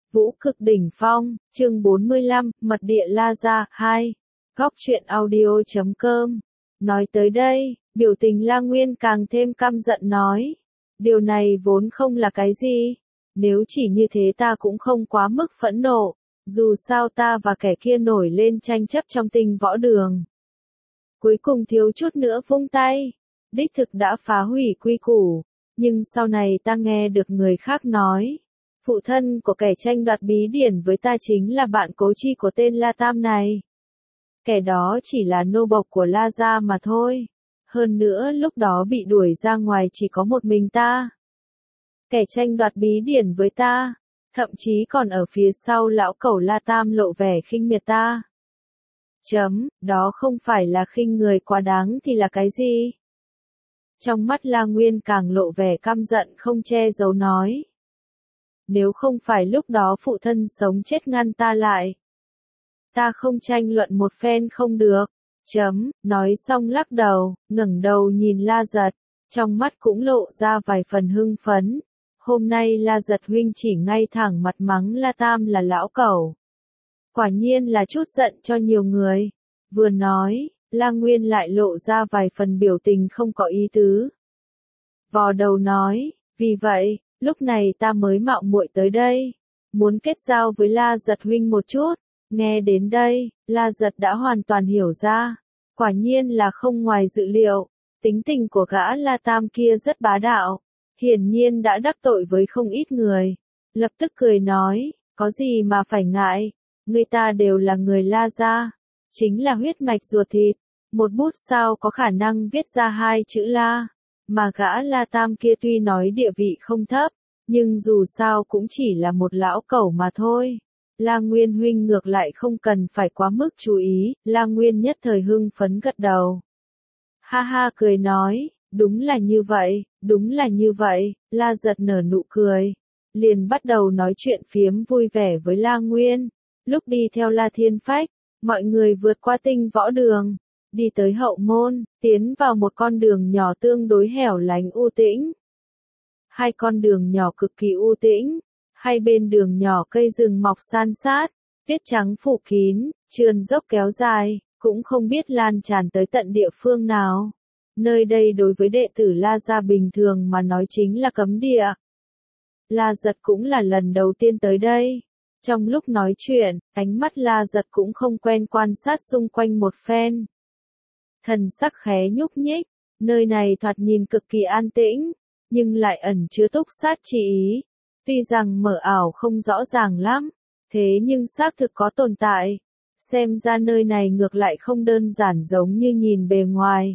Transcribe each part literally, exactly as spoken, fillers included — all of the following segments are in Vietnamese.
Vũ cực đỉnh phong, chương bốn mươi lăm, mật địa La Gia, hai. Góc truyện audio chấm com. Nói tới đây, biểu tình La Nguyên càng thêm căm giận nói. Điều này vốn không là cái gì. Nếu chỉ như thế ta cũng không quá mức phẫn nộ. Dù sao ta và kẻ kia nổi lên tranh chấp trong tinh võ đường. Cuối cùng thiếu chút nữa vung tay. Đích thực đã phá hủy quy củ. Nhưng sau này ta nghe được người khác nói. Phụ thân của kẻ tranh đoạt bí điển với ta chính là bạn cố chi của tên La Tam này. Kẻ đó chỉ là nô bộc của La Gia mà thôi. Hơn nữa lúc đó bị đuổi ra ngoài chỉ có một mình ta. Kẻ tranh đoạt bí điển với ta, thậm chí còn ở phía sau lão cẩu La Tam lộ vẻ khinh miệt ta. Chấm, đó không phải là khinh người quá đáng thì là cái gì? Trong mắt La Nguyên càng lộ vẻ căm giận không che giấu nói. Nếu không phải lúc đó phụ thân sống chết ngăn ta lại. Ta không tranh luận một phen không được. Chấm, nói xong lắc đầu, ngẩng đầu nhìn La Giật. Trong mắt cũng lộ ra vài phần hưng phấn. Hôm nay La Giật huynh chỉ ngay thẳng mặt mắng La Tam là lão cẩu. Quả nhiên là chút giận cho nhiều người. Vừa nói, La Nguyên lại lộ ra vài phần biểu tình không có ý tứ. Vò đầu nói, vì vậy, lúc này ta mới mạo muội tới đây, muốn kết giao với La Giật huynh một chút. Nghe đến đây, La Giật đã hoàn toàn hiểu ra, quả nhiên là không ngoài dự liệu, tính tình của gã La Tam kia rất bá đạo, hiển nhiên đã đắc tội với không ít người. Lập tức cười nói, có gì mà phải ngại, người ta đều là người La Gia, chính là huyết mạch ruột thịt, một bút sao có khả năng viết ra hai chữ La. Mà gã La Tam kia tuy nói địa vị không thấp, nhưng dù sao cũng chỉ là một lão cẩu mà thôi. La Nguyên huynh ngược lại không cần phải quá mức chú ý, La Nguyên nhất thời hưng phấn gật đầu. Ha ha cười nói, đúng là như vậy, đúng là như vậy, La Giật nở nụ cười. Liền bắt đầu nói chuyện phiếm vui vẻ với La Nguyên. Lúc đi theo La Thiên Phách, mọi người vượt qua tinh võ đường. Đi tới hậu môn, tiến vào một con đường nhỏ tương đối hẻo lánh u tĩnh. Hai con đường nhỏ cực kỳ u tĩnh, hai bên đường nhỏ cây rừng mọc san sát, tuyết trắng phủ kín, trơn dốc kéo dài, cũng không biết lan tràn tới tận địa phương nào. Nơi đây đối với đệ tử La Gia bình thường mà nói chính là cấm địa. La Giật cũng là lần đầu tiên tới đây. Trong lúc nói chuyện, ánh mắt La Giật cũng không quen quan sát xung quanh một phen. Thần sắc khẽ nhúc nhích, nơi này thoạt nhìn cực kỳ an tĩnh, nhưng lại ẩn chứa túc sát chi ý. Tuy rằng mờ ảo không rõ ràng lắm, thế nhưng xác thực có tồn tại. Xem ra nơi này ngược lại không đơn giản giống như nhìn bề ngoài.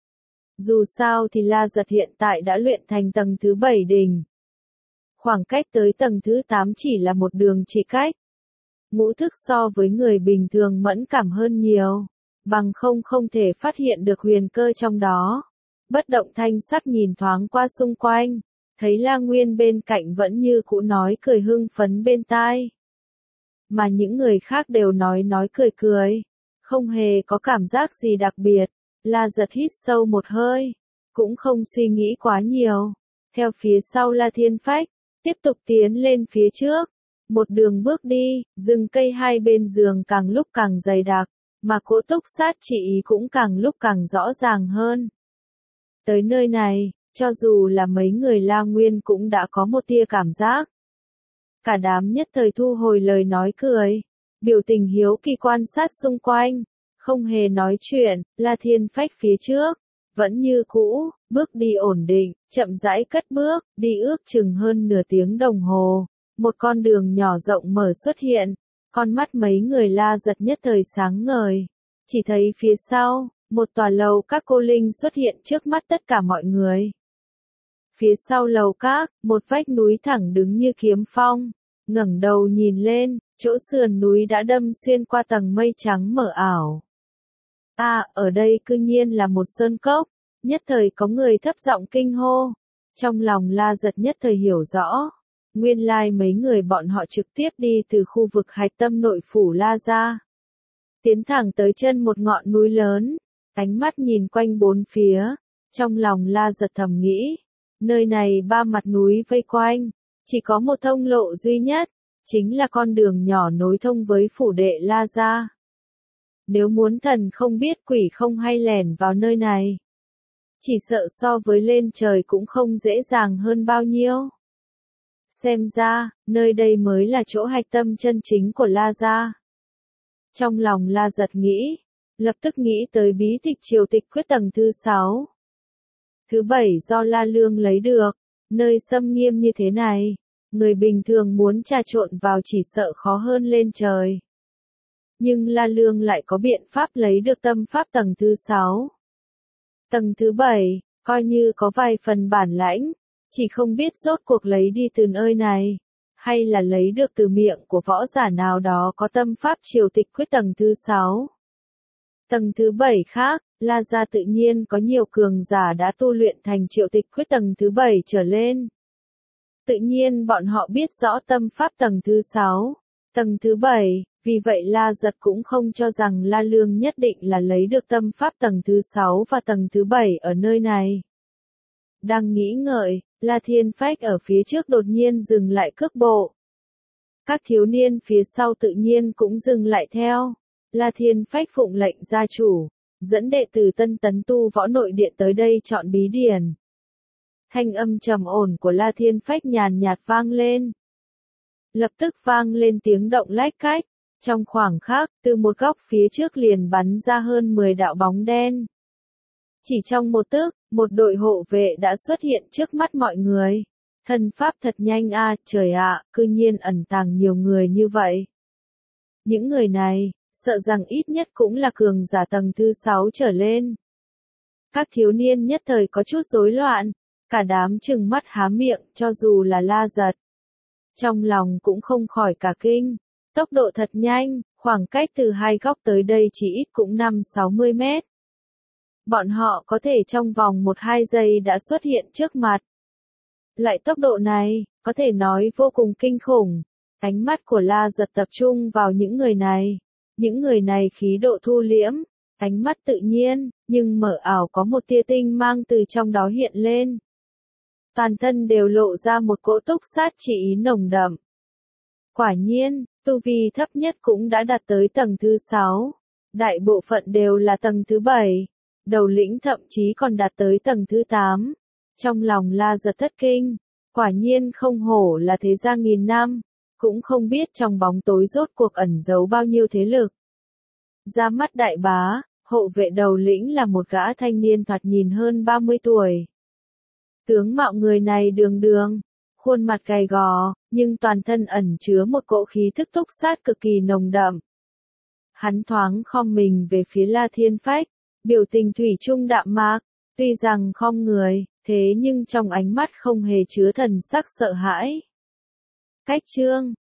Dù sao thì La Giật hiện tại đã luyện thành tầng thứ bảy đỉnh. Khoảng cách tới tầng thứ tám chỉ là một đường chỉ cách. Ngũ thức so với người bình thường mẫn cảm hơn nhiều. Bằng không không thể phát hiện được huyền cơ trong đó. Bất động thanh sắc nhìn thoáng qua xung quanh, thấy La Nguyên bên cạnh vẫn như cũ nói cười hưng phấn bên tai. Mà những người khác đều nói nói cười cười, không hề có cảm giác gì đặc biệt. La Giật hít sâu một hơi, cũng không suy nghĩ quá nhiều. Theo phía sau La Thiên Phách, tiếp tục tiến lên phía trước. Một đường bước đi, rừng cây hai bên giường càng lúc càng dày đặc. Mà cỗ túc sát chỉ ý cũng càng lúc càng rõ ràng hơn. Tới nơi này, cho dù là mấy người La Nguyên cũng đã có một tia cảm giác. Cả đám nhất thời thu hồi lời nói cười, biểu tình hiếu kỳ quan sát xung quanh, không hề nói chuyện. La Thiên Phách phía trước, vẫn như cũ, bước đi ổn định, chậm rãi cất bước, đi ước chừng hơn nửa tiếng đồng hồ. Một con đường nhỏ rộng mở xuất hiện. Con mắt mấy người La Giật nhất thời sáng ngời, chỉ thấy phía sau, một tòa lầu các cô linh xuất hiện trước mắt tất cả mọi người. Phía sau lầu các, một vách núi thẳng đứng như kiếm phong, ngẩng đầu nhìn lên, chỗ sườn núi đã đâm xuyên qua tầng mây trắng mờ ảo. À, ở đây cư nhiên là một sơn cốc, nhất thời có người thấp giọng kinh hô, trong lòng La Giật nhất thời hiểu rõ. Nguyên lai mấy người bọn họ trực tiếp đi từ khu vực hạch tâm nội phủ La Gia. Tiến thẳng tới chân một ngọn núi lớn, ánh mắt nhìn quanh bốn phía, trong lòng La Giật thầm nghĩ, nơi này ba mặt núi vây quanh, chỉ có một thông lộ duy nhất, chính là con đường nhỏ nối thông với phủ đệ La Gia. Nếu muốn thần không biết quỷ không hay lẻn vào nơi này, chỉ sợ so với lên trời cũng không dễ dàng hơn bao nhiêu. Xem ra, nơi đây mới là chỗ hạch tâm chân chính của La Gia. Trong lòng La Giật nghĩ, lập tức nghĩ tới bí tịch triều tịch quyết tầng thứ sáu. Thứ bảy do La Lương lấy được, nơi xâm nghiêm như thế này, người bình thường muốn trà trộn vào chỉ sợ khó hơn lên trời. Nhưng La Lương lại có biện pháp lấy được tâm pháp tầng thứ sáu. Tầng thứ bảy, coi như có vài phần bản lãnh, chỉ không biết rốt cuộc lấy đi từ nơi này, hay là lấy được từ miệng của võ giả nào đó có tâm pháp triều tịch quyết tầng thứ sáu. Tầng thứ bảy khác, La Gia tự nhiên có nhiều cường giả đã tu luyện thành triều tịch quyết tầng thứ bảy trở lên. Tự nhiên bọn họ biết rõ tâm pháp tầng thứ sáu, tầng thứ bảy, vì vậy La Giật cũng không cho rằng La Lương nhất định là lấy được tâm pháp tầng thứ sáu và tầng thứ bảy ở nơi này. Đang nghĩ ngợi, La Thiên Phách ở phía trước đột nhiên dừng lại cước bộ. Các thiếu niên phía sau tự nhiên cũng dừng lại theo. La Thiên Phách phụng lệnh gia chủ, dẫn đệ tử Tân Tấn Tu Võ Nội Điện tới đây chọn bí điển. Thanh âm trầm ổn của La Thiên Phách nhàn nhạt vang lên. Lập tức vang lên tiếng động lách cách. Trong khoảng khắc, từ một góc phía trước liền bắn ra hơn mười đạo bóng đen. Chỉ trong một tức, một đội hộ vệ đã xuất hiện trước mắt mọi người. Thần pháp thật nhanh a, à, trời ạ, à, cư nhiên ẩn tàng nhiều người như vậy. Những người này, sợ rằng ít nhất cũng là cường giả tầng thứ sáu trở lên. Các thiếu niên nhất thời có chút rối loạn, cả đám trừng mắt há miệng, cho dù là La Giật. Trong lòng cũng không khỏi cả kinh. Tốc độ thật nhanh, khoảng cách từ hai góc tới đây chỉ ít cũng năm sáu mươi mét. Bọn họ có thể trong vòng một hai giây đã xuất hiện trước mặt. Loại tốc độ này, có thể nói vô cùng kinh khủng. Ánh mắt của La Giật tập trung vào những người này. Những người này khí độ thu liễm, ánh mắt tự nhiên, nhưng mở ảo có một tia tinh mang từ trong đó hiện lên. Toàn thân đều lộ ra một cỗ túc sát chỉ ý nồng đậm. Quả nhiên, tu vi thấp nhất cũng đã đạt tới tầng thứ sáu. Đại bộ phận đều là tầng thứ bảy. Đầu lĩnh thậm chí còn đạt tới tầng thứ tám. Trong lòng La Giật thất kinh. Quả nhiên không hổ là thế gia nghìn năm. Cũng không biết trong bóng tối rốt cuộc ẩn giấu bao nhiêu thế lực. Ra mắt đại bá, hộ vệ đầu lĩnh là một gã thanh niên thoạt nhìn hơn ba mươi tuổi. Tướng mạo người này đường đường, khuôn mặt gầy gò, nhưng toàn thân ẩn chứa một cỗ khí thức túc sát cực kỳ nồng đậm. Hắn thoáng khom mình về phía La Thiên Phách, biểu tình thủy chung đạm mạc, tuy rằng khom người, thế nhưng trong ánh mắt không hề chứa thần sắc sợ hãi. Cách chương